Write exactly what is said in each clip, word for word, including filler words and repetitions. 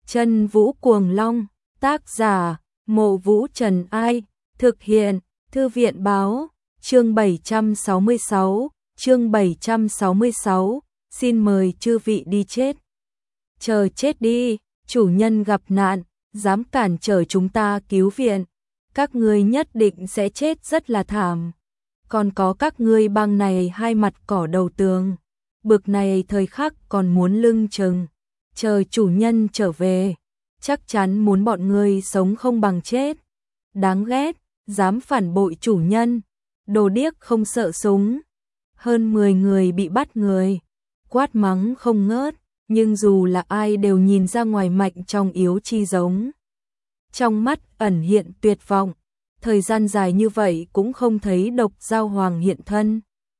Chân Vũ Cuồng Long, tác giả, Mộ Vũ Trần Ai, thực hiện, Thư viện Báo, chương bảy trăm sáu mươi sáu, chương bảy trăm sáu mươi sáu, xin mời chư vị đi chết. Chờ chết đi, chủ nhân gặp nạn, dám cản trở chúng ta cứu viện, các ngươi nhất định sẽ chết rất là thảm. Còn có các ngươi bang này hai mặt cỏ đầu tường, bực này thời khắc còn muốn lưng chừng, chờ chủ nhân trở về, chắc chắn muốn bọn ngươi sống không bằng chết. Đáng ghét, dám phản bội chủ nhân, đồ điếc không sợ súng. Hơn mười người bị bắt người, quát mắng không ngớt, nhưng dù là ai đều nhìn ra ngoài mạnh trong yếu chi giống. Trong mắt ẩn hiện tuyệt vọng, thời gian dài như vậy cũng không thấy Độc Dao Hoàng hiện thân.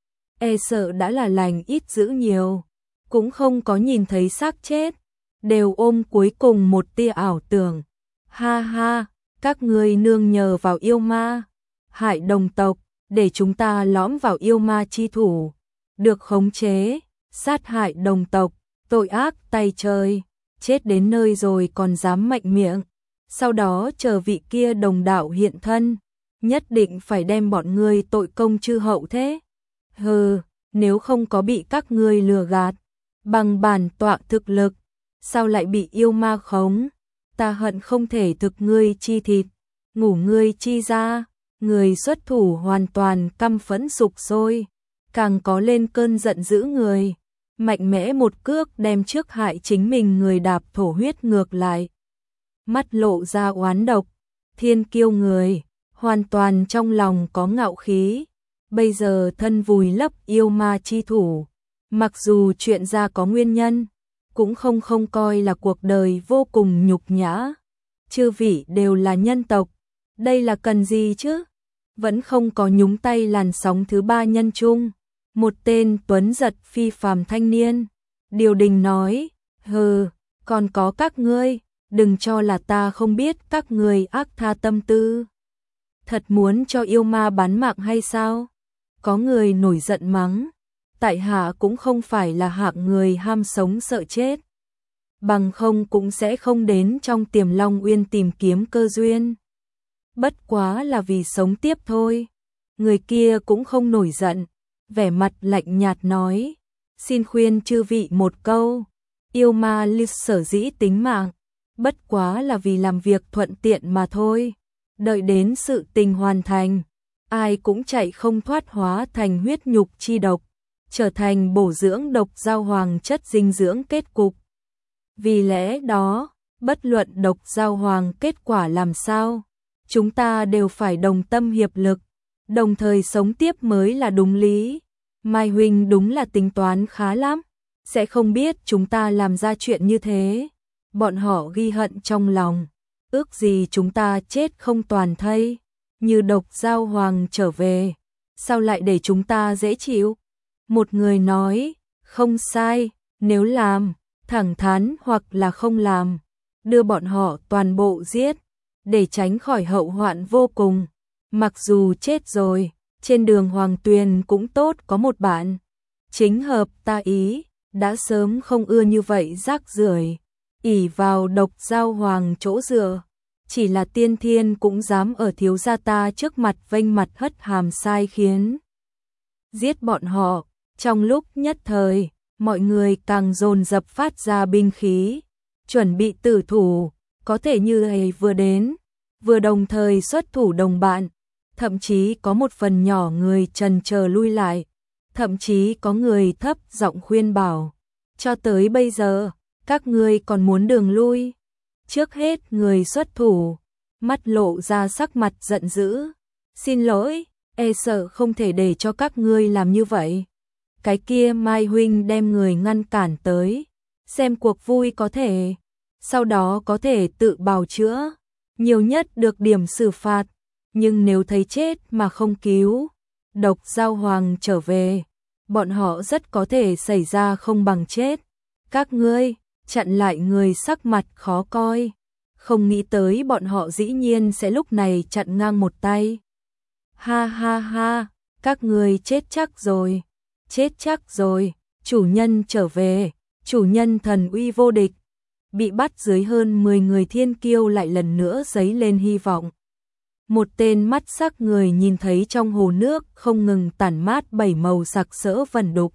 E sợ đã là lành ít dữ nhiều, cũng không có nhìn thấy xác chết, đều ôm cuối cùng một tia ảo tưởng. Ha ha, các ngươi nương nhờ vào yêu ma, hại đồng tộc, để chúng ta lõm vào yêu ma chi thủ, được khống chế, sát hại đồng tộc, tội ác tay trời, chết đến nơi rồi còn dám mạnh miệng. Sau đó chờ vị kia đồng đạo hiện thân, nhất định phải đem bọn ngươi tội công chư hậu thế. Hừ, nếu không có bị các ngươi lừa gạt, bằng bản tọa thực lực, sao lại bị yêu ma khống? Ta hận không thể thực ngươi chi thịt, ngủ ngươi chi ra. Người xuất thủ hoàn toàn căm phẫn sục sôi, càng có lên cơn giận dữ người, mạnh mẽ một cước đem trước hại chính mình người đạp thổ huyết ngược lại. Mắt lộ ra oán độc, thiên kiêu người, hoàn toàn trong lòng có ngạo khí, bây giờ thân vùi lấp yêu ma chi thủ, mặc dù chuyện ra có nguyên nhân, cũng không không coi là cuộc đời vô cùng nhục nhã. Chư vị đều là nhân tộc, đây là cần gì chứ? Vẫn không có nhúng tay làn sóng thứ ba nhân chung. Một tên tuấn giật phi phàm thanh niên. Điều đình nói, hừ, còn có các ngươi, đừng cho là ta không biết các ngươi ác tha tâm tư. Thật muốn cho yêu ma bán mạng hay sao? Có người nổi giận mắng, tại hạ cũng không phải là hạng người ham sống sợ chết. Bằng không cũng sẽ không đến trong Tiềm Long Uyên tìm kiếm cơ duyên. Bất quá là vì sống tiếp thôi. Người kia cũng không nổi giận, vẻ mặt lạnh nhạt nói, xin khuyên chư vị một câu, yêu ma lưu sở dĩ tính mạng, bất quá là vì làm việc thuận tiện mà thôi. Đợi đến sự tình hoàn thành, ai cũng chạy không thoát hóa thành huyết nhục chi độc, trở thành bổ dưỡng Độc Dao Hoàng chất dinh dưỡng kết cục. Vì lẽ đó, bất luận Độc Dao Hoàng kết quả làm sao, chúng ta đều phải đồng tâm hiệp lực, đồng thời sống tiếp mới là đúng lý. Mai huynh đúng là tính toán khá lắm, sẽ không biết chúng ta làm ra chuyện như thế. Bọn họ ghi hận trong lòng, ước gì chúng ta chết không toàn thây. Như Độc Dao Hoàng trở về, sao lại để chúng ta dễ chịu? Một người nói, không sai, nếu làm, thẳng thắn hoặc là không làm, đưa bọn họ toàn bộ giết, để tránh khỏi hậu hoạn vô cùng. Mặc dù chết rồi, trên đường Hoàng Tuyền cũng tốt có một bạn, chính hợp ta ý, đã sớm không ưa như vậy rác rưởi, ỷ vào Độc Dao Hoàng chỗ dựa, chỉ là tiên thiên cũng dám ở thiếu gia ta trước mặt vênh mặt hất hàm sai khiến. Giết bọn họ, trong lúc nhất thời, mọi người càng dồn dập phát ra binh khí, chuẩn bị tử thủ, có thể như ấy vừa đến, vừa đồng thời xuất thủ đồng bạn, thậm chí có một phần nhỏ người chần chờ lui lại, thậm chí có người thấp giọng khuyên bảo, cho tới bây giờ, các ngươi còn muốn đường lui. Trước hết người xuất thủ, mắt lộ ra sắc mặt giận dữ, xin lỗi, e sợ không thể để cho các ngươi làm như vậy. Cái kia Mai huynh đem người ngăn cản tới, xem cuộc vui có thể, sau đó có thể tự bào chữa, nhiều nhất được điểm xử phạt, nhưng nếu thấy chết mà không cứu, Độc Dao Hoàng trở về, bọn họ rất có thể xảy ra không bằng chết. Các ngươi chặn lại người sắc mặt khó coi, không nghĩ tới bọn họ dĩ nhiên sẽ lúc này chặn ngang một tay. Ha ha ha, các ngươi chết chắc rồi, chết chắc rồi, chủ nhân trở về, chủ nhân thần uy vô địch. bị bắt dưới hơn mười người thiên kiêu lại lần nữa dấy lên hy vọng. Một tên mắt sắc người nhìn thấy trong hồ nước không ngừng tản mát bảy màu sặc sỡ vẩn đục.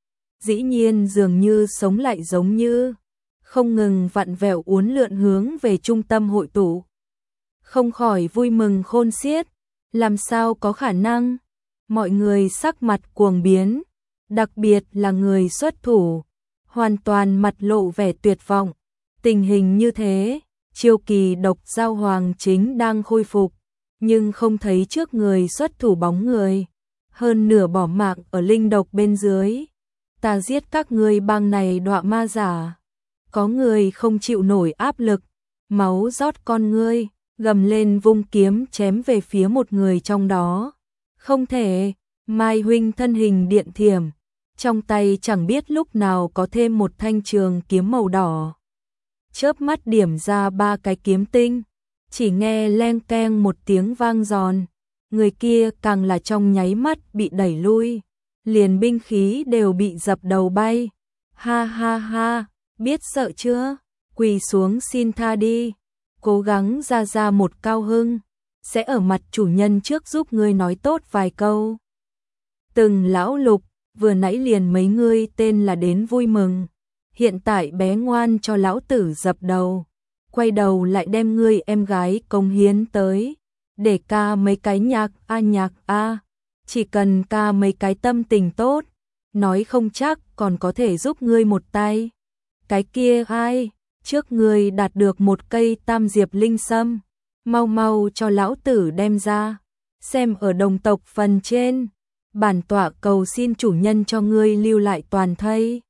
Dĩ nhiên dường như sống lại giống như, không ngừng vặn vẹo uốn lượn hướng về trung tâm hội tụ. Không khỏi vui mừng khôn xiết, làm sao có khả năng, mọi người sắc mặt cuồng biến, đặc biệt là người xuất thủ, hoàn toàn mặt lộ vẻ tuyệt vọng. Tình hình như thế, chiêu kỳ độc giao hoàng chính đang khôi phục, nhưng không thấy trước người xuất thủ bóng người, hơn nửa bỏ mạng ở linh độc bên dưới. Ta giết các ngươi bang này đọa ma giả. Có người không chịu nổi áp lực, máu rót con ngươi, gầm lên vung kiếm chém về phía một người trong đó. Không thể, Mai huynh thân hình điện thiểm, trong tay chẳng biết lúc nào có thêm một thanh trường kiếm màu đỏ. Chớp mắt điểm ra ba cái kiếm tinh, chỉ nghe leng keng một tiếng vang giòn, người kia càng là trong nháy mắt bị đẩy lui, liền binh khí đều bị dập đầu bay. Ha ha ha, biết sợ chưa? Quỳ xuống xin tha đi, cố gắng ra ra một cao hưng, sẽ ở mặt chủ nhân trước giúp ngươi nói tốt vài câu. Từng lão Lục, vừa nãy liền mấy ngươi tên là đến vui mừng, hiện tại bé ngoan cho lão tử dập đầu, quay đầu lại đem ngươi em gái cống hiến tới, để ca mấy cái nhạc a nhạc a, chỉ cần ca mấy cái tâm tình tốt, nói không chắc còn có thể giúp ngươi một tay. Cái kia ai, trước ngươi đạt được một cây tam diệp linh sâm, mau mau cho lão tử đem ra, xem ở đồng tộc phần trên, bản tọa cầu xin chủ nhân cho ngươi lưu lại toàn thây.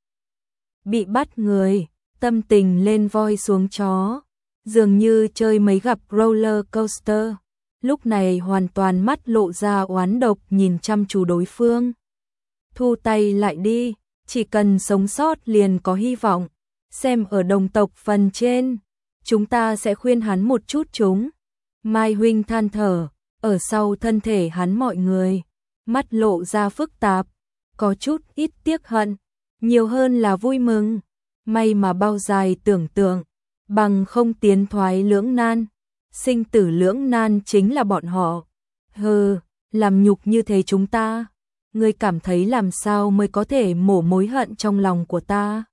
Bị bắt người, tâm tình lên voi xuống chó, dường như chơi mấy gặp roller coaster, lúc này hoàn toàn mắt lộ ra oán độc nhìn chăm chú đối phương. Thu tay lại đi, chỉ cần sống sót liền có hy vọng, xem ở đồng tộc phần trên, chúng ta sẽ khuyên hắn một chút chúng. Mai huynh than thở, ở sau thân thể hắn mọi người, mắt lộ ra phức tạp, có chút ít tiếc hận, nhiều hơn là vui mừng. May mà bao dài tưởng tượng, bằng không tiến thoái lưỡng nan, sinh tử lưỡng nan chính là bọn họ. Hừ, làm nhục như thế chúng ta, ngươi cảm thấy làm sao mới có thể mổ mối hận trong lòng của ta?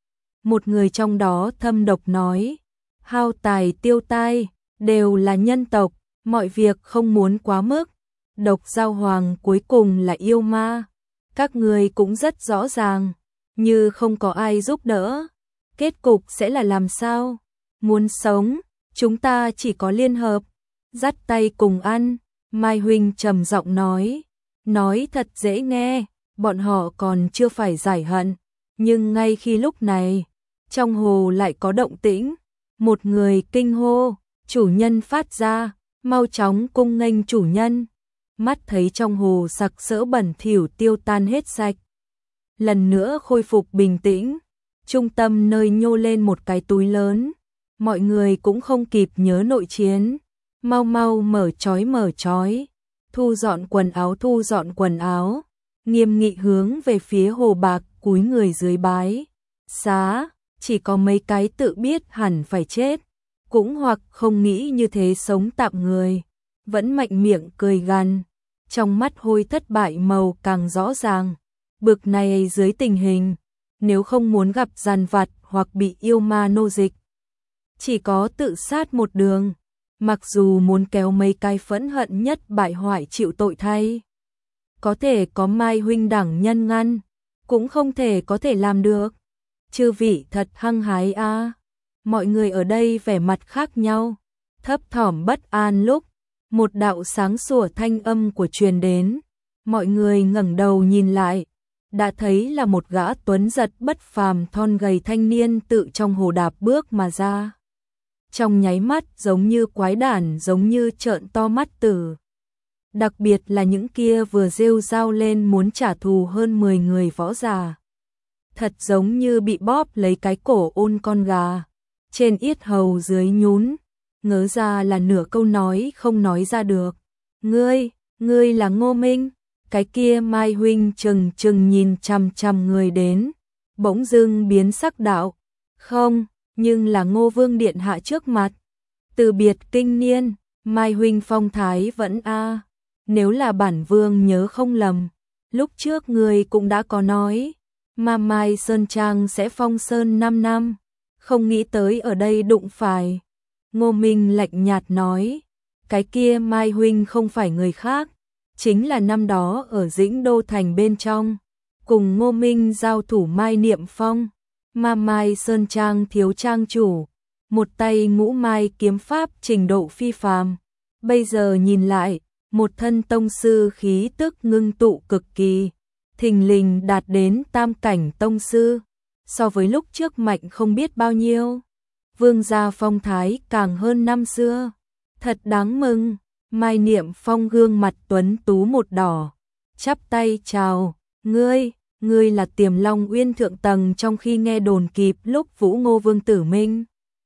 Một người trong đó thâm độc nói, hao tài tiêu tai, đều là nhân tộc, mọi việc không muốn quá mức. Độc giao hoàng cuối cùng là yêu ma, các ngươi cũng rất rõ ràng, như không có ai giúp đỡ, kết cục sẽ là làm sao? Muốn sống, chúng ta chỉ có liên hợp, dắt tay cùng ăn. Mai huynh trầm giọng nói, nói thật dễ nghe, bọn họ còn chưa phải giải hận, nhưng ngay khi lúc này, trong hồ lại có động tĩnh, một người kinh hô, chủ nhân phát ra, mau chóng cung nghênh chủ nhân. Mắt thấy trong hồ sặc sỡ bẩn thỉu tiêu tan hết sạch, lần nữa khôi phục bình tĩnh, trung tâm nơi nhô lên một cái túi lớn, mọi người cũng không kịp nhớ nội chiến, mau mau mở trói mở trói, thu dọn quần áo thu dọn quần áo, nghiêm nghị hướng về phía hồ bạc cúi người dưới bái. Xá, chỉ có mấy cái tự biết hẳn phải chết, cũng hoặc không nghĩ như thế sống tạm người, vẫn mạnh miệng cười gằn, trong mắt hôi thất bại màu càng rõ ràng. Bực này dưới tình hình, nếu không muốn gặp giàn vặt hoặc bị yêu ma nô dịch, chỉ có tự sát một đường, mặc dù muốn kéo mấy cái phẫn hận nhất bại hoại chịu tội thay. Có thể có Mai huynh đẳng nhân ngăn, cũng không thể có thể làm được. Chư vị thật hăng hái a. À. Mọi người ở đây vẻ mặt khác nhau, thấp thỏm bất an lúc, một đạo sáng sủa thanh âm của truyền đến, mọi người ngẩng đầu nhìn lại, đã thấy là một gã tuấn giật bất phàm thon gầy thanh niên tự trong hồ đạp bước mà ra. Trong nháy mắt giống như quái đản, giống như trợn to mắt tử. Đặc biệt là những kia vừa rêu rao lên muốn trả thù hơn mười người võ giả. Thật giống như bị bóp lấy cái cổ ôn con gà, trên yết hầu dưới nhún, ngớ ra là nửa câu nói không nói ra được. Ngươi, ngươi là Ngô Minh. Cái kia Mai huynh chừng chừng nhìn chằm chằm người đến, bỗng dưng biến sắc đạo, không, nhưng là Ngô Vương điện hạ trước mặt. Từ biệt kinh niên, Mai huynh phong thái vẫn a. Nếu là bản vương nhớ không lầm, lúc trước người cũng đã có nói, mà Mai Sơn Trang sẽ phong sơn năm năm, không nghĩ tới ở đây đụng phải. Ngô Minh lạnh nhạt nói, cái kia Mai huynh không phải người khác, chính là năm đó ở Dĩnh Đô Thành bên trong, cùng Ngô Minh giao thủ Mai Niệm Phong, mà Mai Sơn Trang thiếu trang chủ, một tay ngũ mai kiếm pháp trình độ phi phàm. Bây giờ nhìn lại, một thân tông sư khí tức ngưng tụ cực kỳ, thình lình đạt đến tam cảnh tông sư, so với lúc trước mạnh không biết bao nhiêu. Vương gia phong thái càng hơn năm xưa, thật đáng mừng. Mai Niệm Phong gương mặt tuấn tú một đỏ, chắp tay chào, ngươi, ngươi là Tiềm Long Uyên thượng tầng trong khi nghe đồn kịp lúc Vũ Ngô Vương tử minh.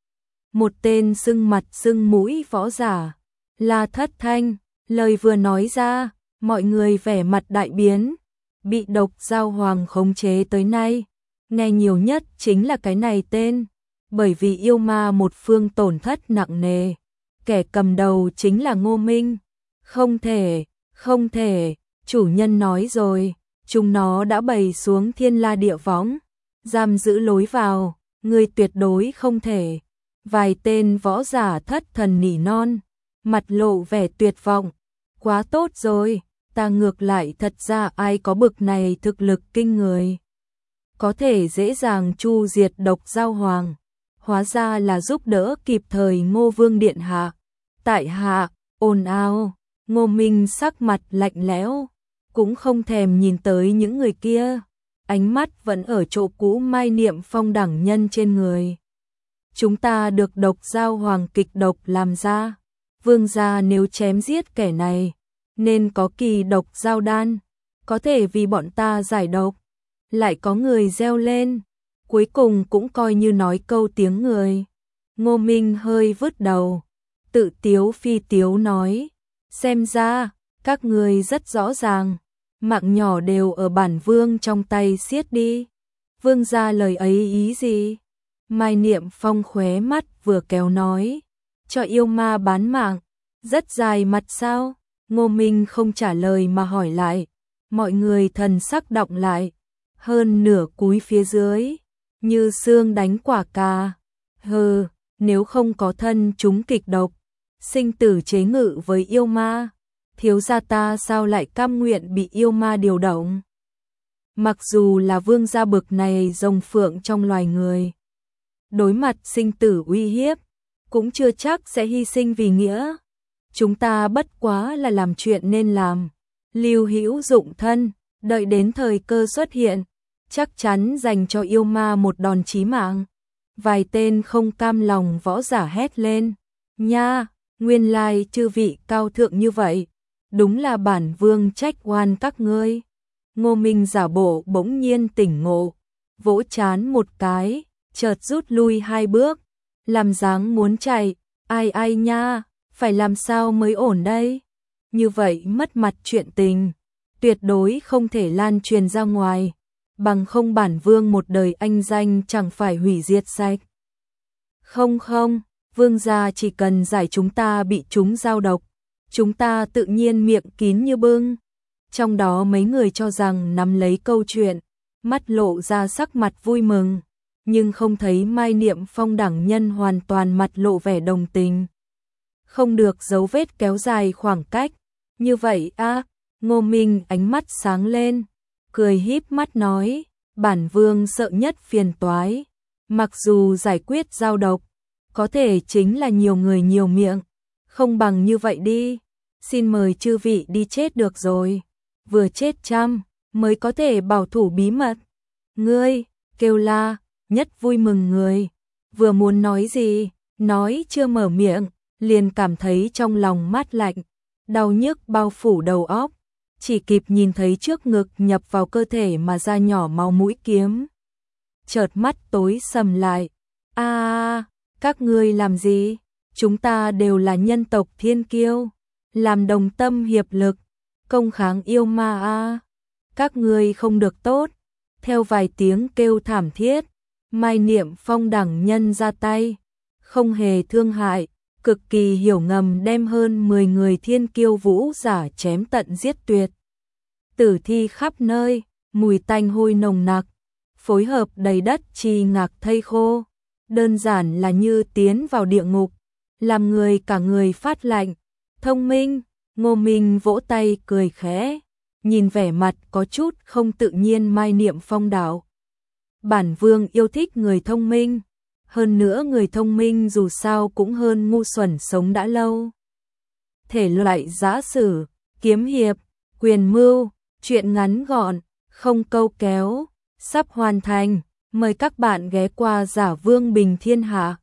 Một tên sưng mặt sưng mũi võ giả, là Thất Thanh, lời vừa nói ra, mọi người vẻ mặt đại biến, bị độc giao hoàng khống chế tới nay, nghe nhiều nhất chính là cái này tên, bởi vì yêu ma một phương tổn thất nặng nề. Kẻ cầm đầu chính là Ngô Minh. Không thể, không thể, chủ nhân nói rồi, chúng nó đã bày xuống thiên la địa võng, giam giữ lối vào, người tuyệt đối không thể. Vài tên võ giả thất thần nỉ non, mặt lộ vẻ tuyệt vọng. Quá tốt rồi, ta ngược lại thật ra ai có bực này thực lực kinh người, có thể dễ dàng chu diệt độc giao hoàng. Hóa ra là giúp đỡ kịp thời Ngô Vương điện hạ. Tại hạ, ồn ào, Ngô Minh sắc mặt lạnh lẽo, cũng không thèm nhìn tới những người kia, ánh mắt vẫn ở chỗ cũ Mai Niệm Phong đẳng nhân trên người. Chúng ta được độc giao hoàng kịch độc làm ra, vương gia nếu chém giết kẻ này, nên có kỳ độc giao đan, có thể vì bọn ta giải độc. Lại có người reo lên, cuối cùng cũng coi như nói câu tiếng người. Ngô Minh hơi vứt đầu, tự tiếu phi tiếu nói, xem ra, các người rất rõ ràng, mạng nhỏ đều ở bản vương trong tay siết đi. Vương gia lời ấy ý gì? Mai Niệm Phong khóe mắt vừa kéo nói, cho yêu ma bán mạng, rất dài mặt sao? Ngô Minh không trả lời mà hỏi lại, mọi người thần sắc động lại, hơn nửa cúi phía dưới, như xương đánh quả cà. Hừ, nếu không có thân chúng kịch độc, sinh tử chế ngự với yêu ma, thiếu gia ta sao lại cam nguyện bị yêu ma điều động? Mặc dù là vương gia bực này rồng phượng trong loài người, đối mặt sinh tử uy hiếp, cũng chưa chắc sẽ hy sinh vì nghĩa. Chúng ta bất quá là làm chuyện nên làm, lưu hữu dụng thân, đợi đến thời cơ xuất hiện, chắc chắn dành cho yêu ma một đòn chí mạng. Vài tên không cam lòng võ giả hét lên, nha, nguyên lai chư vị cao thượng như vậy, đúng là bản vương trách oan các ngươi. Ngô Minh giả bộ bỗng nhiên tỉnh ngộ, vỗ trán một cái, chợt rút lui hai bước, làm dáng muốn chạy, ai ai nha, phải làm sao mới ổn đây? Như vậy mất mặt chuyện tình, tuyệt đối không thể lan truyền ra ngoài, bằng không bản vương một đời anh danh chẳng phải hủy diệt sạch. Không không, vương gia chỉ cần giải chúng ta bị chúng giao độc, chúng ta tự nhiên miệng kín như bưng. Trong đó mấy người cho rằng nắm lấy câu chuyện, mắt lộ ra sắc mặt vui mừng, nhưng không thấy Mai Niệm Phong đẳng nhân hoàn toàn mặt lộ vẻ đồng tình. Không được dấu vết kéo dài khoảng cách, như vậy a. Ngô Minh ánh mắt sáng lên, cười híp mắt nói, bản vương sợ nhất phiền toái, mặc dù giải quyết giao độc, có thể chính là nhiều người nhiều miệng, không bằng như vậy đi, xin mời chư vị đi chết được rồi, vừa chết trăm, mới có thể bảo thủ bí mật. Ngươi, kêu la, nhất vui mừng người, vừa muốn nói gì, nói chưa mở miệng, liền cảm thấy trong lòng mát lạnh, đau nhức bao phủ đầu óc, chỉ kịp nhìn thấy trước ngực nhập vào cơ thể mà ra nhỏ máu mũi kiếm. Chợt mắt tối sầm lại, a, các ngươi làm gì? Chúng ta đều là nhân tộc thiên kiêu, làm đồng tâm hiệp lực, công kháng yêu ma a. Các ngươi không được tốt. Theo vài tiếng kêu thảm thiết, Mai Niệm Phong đẳng nhân ra tay, không hề thương hại, cực kỳ hiểu ngầm đem hơn mười người thiên kiêu vũ giả chém tận giết tuyệt. Tử thi khắp nơi, mùi tanh hôi nồng nặc, phối hợp đầy đất trì ngạc thây khô, đơn giản là như tiến vào địa ngục, làm người cả người phát lạnh. Thông minh, Ngô Minh vỗ tay cười khẽ, nhìn vẻ mặt có chút không tự nhiên Mai Niệm Phong đạo. Bản vương yêu thích người thông minh, hơn nữa người thông minh dù sao cũng hơn ngu xuẩn sống đã lâu. Thể loại giã sử, kiếm hiệp, quyền mưu, truyện ngắn gọn, không câu kéo, sắp hoàn thành, mời các bạn ghé qua Giả Vương Bình Thiên Hạ.